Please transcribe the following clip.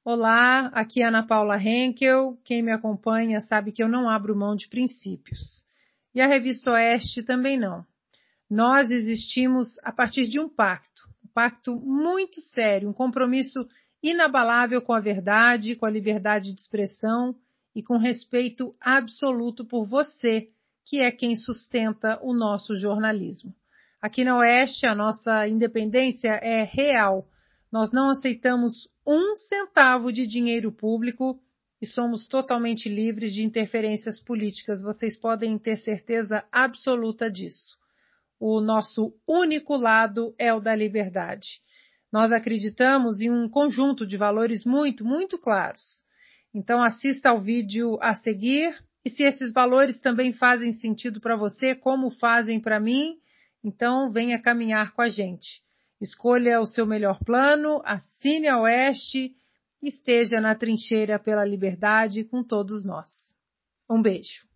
Olá, aqui é Ana Paula Henkel. Quem me acompanha sabe que eu não abro mão de princípios. E a Revista Oeste também não. Nós existimos a partir de um pacto muito sério, um compromisso inabalável com a verdade, com a liberdade de expressão e com respeito absoluto por você, que é quem sustenta o nosso jornalismo. Aqui na Oeste, a nossa independência é real. Nós não aceitamos um centavo de dinheiro público e somos totalmente livres de interferências políticas. Vocês podem ter certeza absoluta disso. O nosso único lado é o da liberdade. Nós acreditamos em um conjunto de valores muito, muito claros. Então assista ao vídeo a seguir e se esses valores também fazem sentido para você, como fazem para mim, então venha caminhar com a gente. Escolha o seu melhor plano, assine a Oeste e esteja na trincheira pela liberdade com todos nós. Um beijo.